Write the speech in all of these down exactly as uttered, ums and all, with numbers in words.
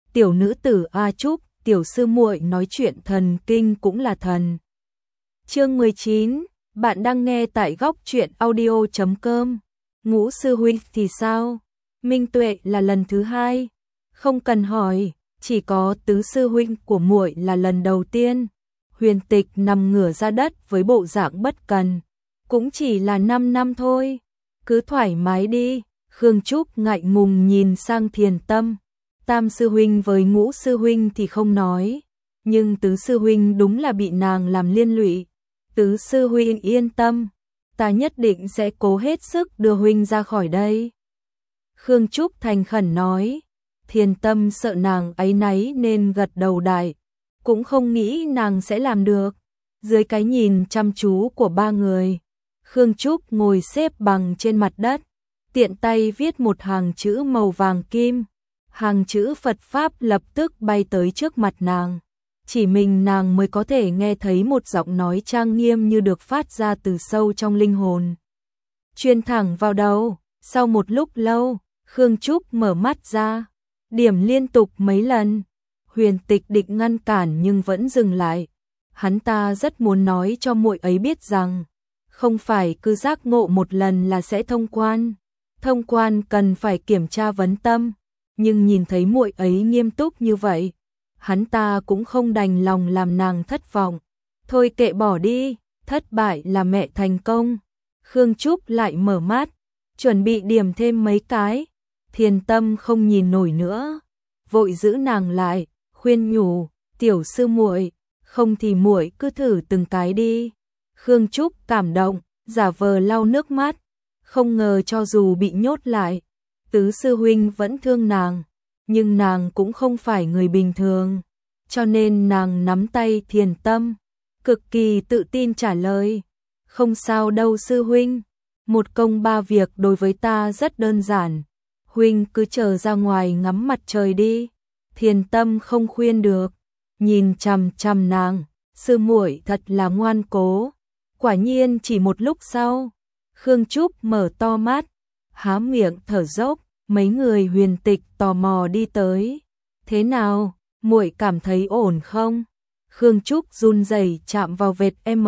tiểu nữ tử A Trúc, tiểu sư muội nói chuyện thần kinh cũng là thần. Chương mười chín, bạn đang nghe tại góc truyện audio chấm com. Ngũ sư huynh thì sao? Minh Tuệ là lần thứ hai, không cần hỏi, chỉ có tứ sư huynh của muội là lần đầu tiên. Huyền Tịch nằm ngửa ra đất với bộ dạng bất cần, cũng chỉ là năm năm thôi, cứ thoải mái đi. Khương Trúc ngại ngùng nhìn sang Thiền Tâm. Tam sư huynh với Ngũ sư huynh thì không nói, nhưng tứ sư huynh đúng là bị nàng làm liên lụy. Tứ sư huynh yên tâm, ta nhất định sẽ cố hết sức đưa huynh ra khỏi đây. Khương Trúc thành khẩn nói. Thiền Tâm sợ nàng áy náy nên gật đầu đại, cũng không nghĩ nàng sẽ làm được. Dưới cái nhìn chăm chú của ba người, Khương Trúc ngồi xếp bằng trên mặt đất, tiện tay viết một hàng chữ màu vàng kim. Hàng chữ Phật Pháp lập tức bay tới trước mặt nàng. Chỉ mình nàng mới có thể nghe thấy một giọng nói trang nghiêm như được phát ra từ sâu trong linh hồn, truyền thẳng vào đầu. Sau một lúc lâu, Khương Trúc mở mắt ra, điểm liên tục mấy lần. Huyền Tịch định ngăn cản nhưng vẫn dừng lại. Hắn ta rất muốn nói cho muội ấy biết rằng, không phải cứ giác ngộ một lần là sẽ thông quan. Thông quan cần phải kiểm tra vấn tâm. Nhưng nhìn thấy muội ấy nghiêm túc như vậy, hắn ta cũng không đành lòng làm nàng thất vọng. Thôi kệ bỏ đi, thất bại là mẹ thành công. Khương Trúc lại mở mắt, chuẩn bị điểm thêm mấy cái. Thiền Tâm không nhìn nổi nữa, vội giữ nàng lại, khuyên nhủ, tiểu sư muội, không thì muội cứ thử từng cái đi. Khương Trúc cảm động, giả vờ lau nước mắt, không ngờ cho dù bị nhốt lại, tứ sư huynh vẫn thương nàng, nhưng nàng cũng không phải người bình thường, cho nên nàng nắm tay Thiền Tâm, cực kỳ tự tin trả lời, không sao đâu sư huynh, một công ba việc đối với ta rất đơn giản, huynh cứ chờ ra ngoài ngắm mặt trời đi. Thiền Tâm không khuyên được, nhìn chằm chằm nàng, sư muội thật là ngoan cố. Quả nhiên chỉ một lúc sau, Khương Trúc mở to mắt, há miệng thở dốc. Mấy người Huyền Tịch tò mò đi tới. Thế nào, muội cảm thấy ổn không? Khương Trúc run rẩy chạm vào vệt M,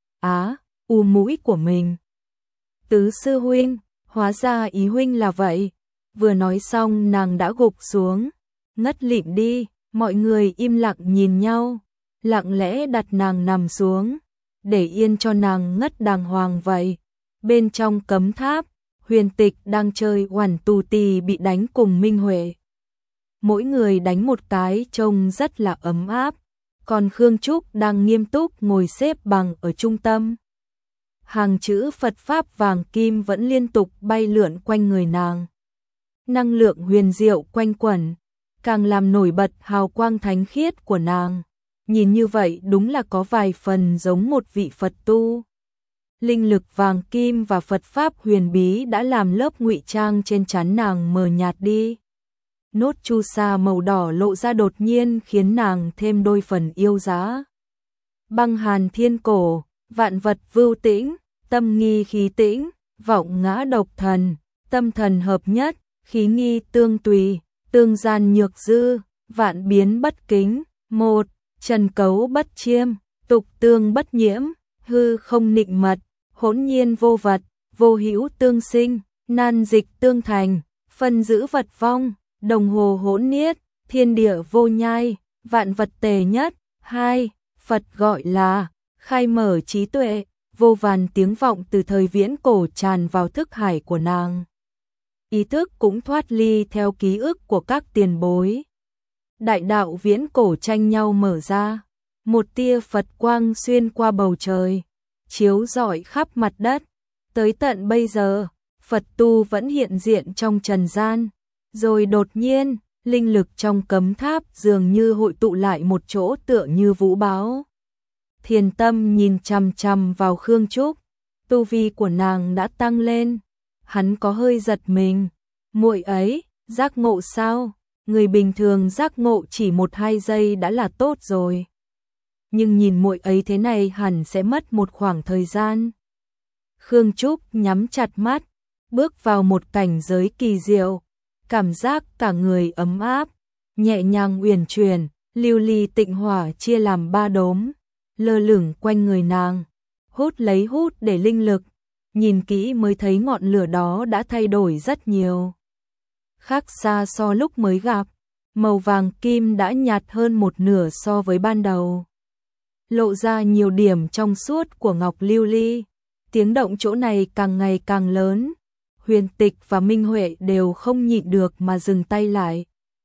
á, u mũi của mình. Tứ sư huynh, hóa ra ý huynh là vậy. Vừa nói xong nàng đã gục xuống, ngất lịm đi. Mọi người im lặng nhìn nhau, lặng lẽ đặt nàng nằm xuống, để yên cho nàng ngất đàng hoàng vậy. Bên trong cấm tháp, Huyền Tịch đang chơi oằn tù tì bị đánh cùng Minh Huệ. Mỗi người đánh một cái trông rất là ấm áp, còn Khương Trúc đang nghiêm túc ngồi xếp bằng ở trung tâm. Hàng chữ Phật Pháp vàng kim vẫn liên tục bay lượn quanh người nàng. Năng lượng huyền diệu quanh quẩn, càng làm nổi bật hào quang thánh khiết của nàng. Nhìn như vậy đúng là có vài phần giống một vị Phật tu. Linh lực vàng kim và Phật Pháp huyền bí đã làm lớp ngụy trang trên trán nàng mờ nhạt đi. Nốt chu sa màu đỏ lộ ra đột nhiên khiến nàng thêm đôi phần yêu giá. Băng hàn thiên cổ, vạn vật vưu tĩnh, tâm nghi khí tĩnh, vọng ngã độc thần, tâm thần hợp nhất, khí nghi tương tùy, tương gian nhược dư, vạn biến bất kính, một, trần cấu bất chiêm, tục tương bất nhiễm, hư không nịnh mật. Hỗn nhiên vô vật, vô hữu tương sinh, nan dịch tương thành, phân giữ vật vong, đồng hồ hỗn niết, thiên địa vô nhai, vạn vật tề nhất. Hai, Phật gọi là khai mở trí tuệ, vô vàn tiếng vọng từ thời viễn cổ tràn vào thức hải của nàng. Ý thức cũng thoát ly theo ký ức của các tiền bối. Đại đạo viễn cổ tranh nhau mở ra, một tia Phật quang xuyên qua bầu trời, chiếu rọi khắp mặt đất. Tới tận bây giờ, Phật tu vẫn hiện diện trong trần gian. Rồi đột nhiên, linh lực trong cấm tháp dường như hội tụ lại một chỗ tựa như vũ bão. Thiền Tâm nhìn chằm chằm vào Khương Trúc, tu vi của nàng đã tăng lên. Hắn có hơi giật mình. Muội ấy, giác ngộ sao? Người bình thường giác ngộ chỉ một hai giây đã là tốt rồi. Nhưng nhìn muội ấy thế này hẳn sẽ mất một khoảng thời gian. Khương Trúc nhắm chặt mắt, bước vào một cảnh giới kỳ diệu, cảm giác cả người ấm áp, nhẹ nhàng uyển chuyển, lưu ly tịnh hỏa chia làm ba đốm, lơ lửng quanh người nàng, hút lấy hút để linh lực, nhìn kỹ mới thấy ngọn lửa đó đã thay đổi rất nhiều. Khác xa so lúc mới gặp, màu vàng kim đã nhạt hơn một nửa so với ban đầu. Lộ ra nhiều điểm trong suốt của ngọc lưu ly, tiếng động chỗ này càng ngày càng lớn. Huyền Tịch và Minh Huệ đều không nhịn được mà dừng tay lại.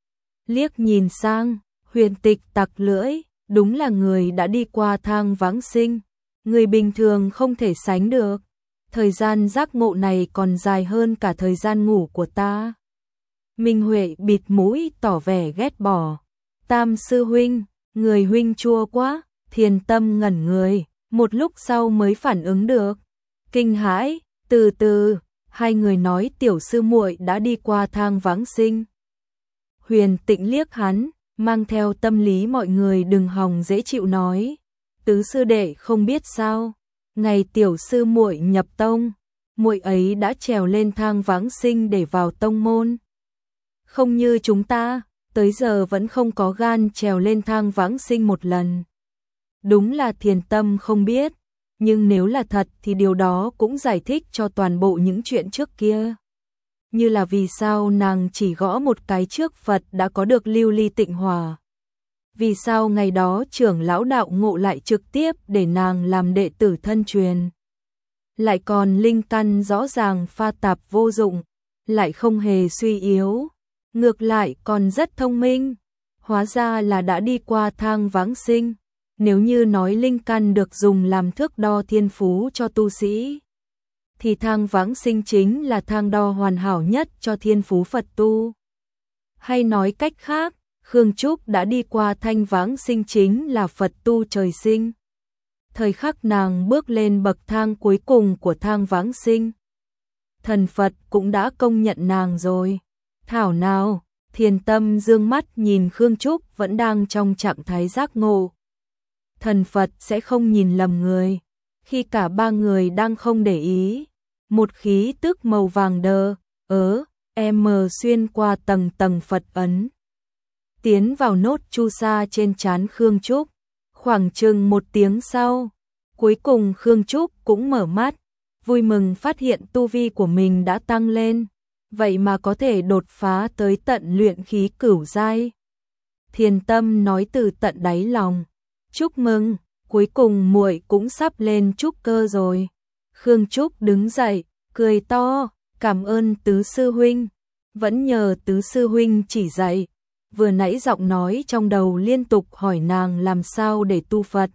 Liếc nhìn sang, Huyền Tịch tặc lưỡi, đúng là người đã đi qua thang vãng sinh, người bình thường không thể sánh được. Thời gian giác ngộ này còn dài hơn cả thời gian ngủ của ta. Minh Huệ bịt mũi tỏ vẻ ghét bỏ. Tam sư huynh, người huynh chua quá. Thiền Tâm ngẩn người, một lúc sau mới phản ứng được. Kinh hãi, từ từ, hai người nói tiểu sư muội đã đi qua thang vãng sinh. Huyền Tịnh liếc hắn, mang theo tâm lý mọi người đừng hòng dễ chịu nói. Tứ sư đệ không biết sao, ngày tiểu sư muội nhập tông, muội ấy đã trèo lên thang vãng sinh để vào tông môn. Không như chúng ta, tới giờ vẫn không có gan trèo lên thang vãng sinh một lần. Đúng là Thiền Tâm không biết, nhưng nếu là thật thì điều đó cũng giải thích cho toàn bộ những chuyện trước kia. Như là vì sao nàng chỉ gõ một cái trước Phật đã có được lưu ly tịnh hỏa. Vì sao ngày đó trưởng lão đạo ngộ lại trực tiếp để nàng làm đệ tử thân truyền. Lại còn linh căn rõ ràng pha tạp vô dụng, lại không hề suy yếu, ngược lại còn rất thông minh. Hóa ra là đã đi qua thang vãng sinh. Nếu như nói linh căn được dùng làm thước đo thiên phú cho tu sĩ, thì thang vãng sinh chính là thang đo hoàn hảo nhất cho thiên phú Phật tu. Hay nói cách khác, Khương Trúc đã đi qua thanh vãng sinh chính là Phật tu trời sinh. Thời khắc nàng bước lên bậc thang cuối cùng của thang vãng sinh, thần Phật cũng đã công nhận nàng rồi. Thảo nào, Thiền Tâm dương mắt nhìn Khương Trúc vẫn đang trong trạng thái giác ngộ. Thần Phật sẽ không nhìn lầm người. Khi cả ba người đang không để ý, một khí tức màu vàng đờ, ớ, em xuyên qua tầng tầng Phật ấn, tiến vào nốt chu sa trên trán Khương Trúc. Khoảng chừng một tiếng sau, cuối cùng Khương Trúc cũng mở mắt, vui mừng phát hiện tu vi của mình đã tăng lên, vậy mà có thể đột phá tới tận luyện khí cửu giai. Thiền Tâm nói từ tận đáy lòng, chúc mừng, cuối cùng muội cũng sắp lên trúc cơ rồi. Khương Trúc đứng dậy, cười to, cảm ơn tứ sư huynh, vẫn nhờ tứ sư huynh chỉ dạy. Vừa nãy giọng nói trong đầu liên tục hỏi nàng làm sao để tu Phật.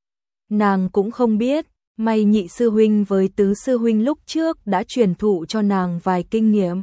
Nàng cũng không biết, may nhị sư huynh với tứ sư huynh lúc trước đã truyền thụ cho nàng vài kinh nghiệm.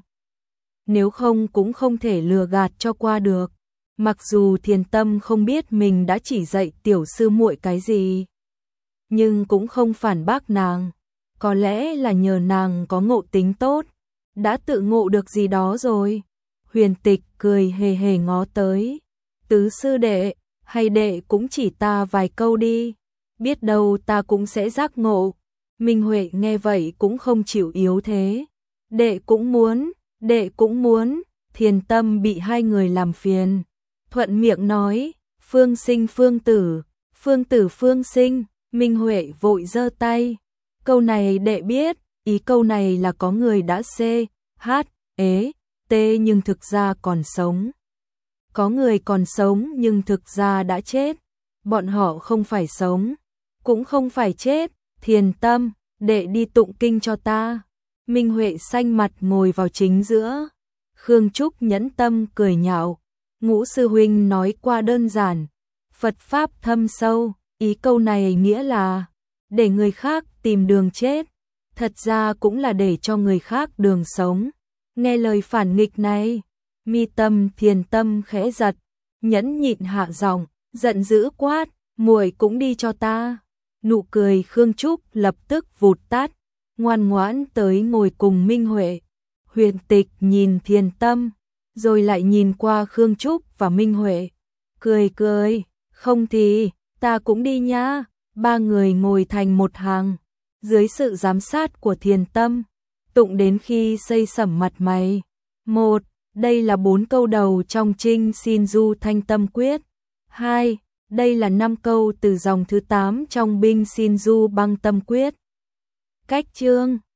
Nếu không cũng không thể lừa gạt cho qua được. Mặc dù Thiền Tâm không biết mình đã chỉ dạy tiểu sư muội cái gì, nhưng cũng không phản bác nàng. Có lẽ là nhờ nàng có ngộ tính tốt, đã tự ngộ được gì đó rồi. Huyền Tịch cười hề hề ngó tới. Tứ sư đệ, hay đệ cũng chỉ ta vài câu đi, biết đâu ta cũng sẽ giác ngộ. Minh Huệ nghe vậy cũng không chịu yếu thế. Đệ cũng muốn, đệ cũng muốn. Thiền Tâm bị hai người làm phiền, thuận miệng nói, phương sinh phương tử, phương tử phương sinh. Minh Huệ vội giơ tay. Câu này đệ biết, ý câu này là có người đã c, h, ế, t nhưng thực ra còn sống. Có người còn sống nhưng thực ra đã chết. Bọn họ không phải sống, cũng không phải chết. Thiền Tâm, đệ đi tụng kinh cho ta. Minh Huệ xanh mặt ngồi vào chính giữa. Khương Trúc nhẫn tâm cười nhạo. Ngũ sư huynh nói qua đơn giản, Phật pháp thâm sâu, ý câu này nghĩa là để người khác tìm đường chết, thật ra cũng là để cho người khác đường sống. Nghe lời phản nghịch này, mi tâm Thiền Tâm khẽ giật, nhẫn nhịn hạ giọng, giận dữ quát, muội cũng đi cho ta. Nụ cười Khương Trúc lập tức vụt tắt, ngoan ngoãn tới ngồi cùng Minh Huệ. Huyền Tịch nhìn Thiền Tâm, rồi lại nhìn qua Khương Trúc và Minh Huệ, cười cười, không thì ta cũng đi nhá. Ba người ngồi thành một hàng, dưới sự giám sát của Thiền Tâm, tụng đến khi xây sẩm mặt mày. Một, Đây là bốn câu đầu trong Trinh Xin Du Thanh Tâm Quyết. hai. Đây là năm câu từ dòng thứ tám trong Binh Xin Du Băng Tâm Quyết. Cách chương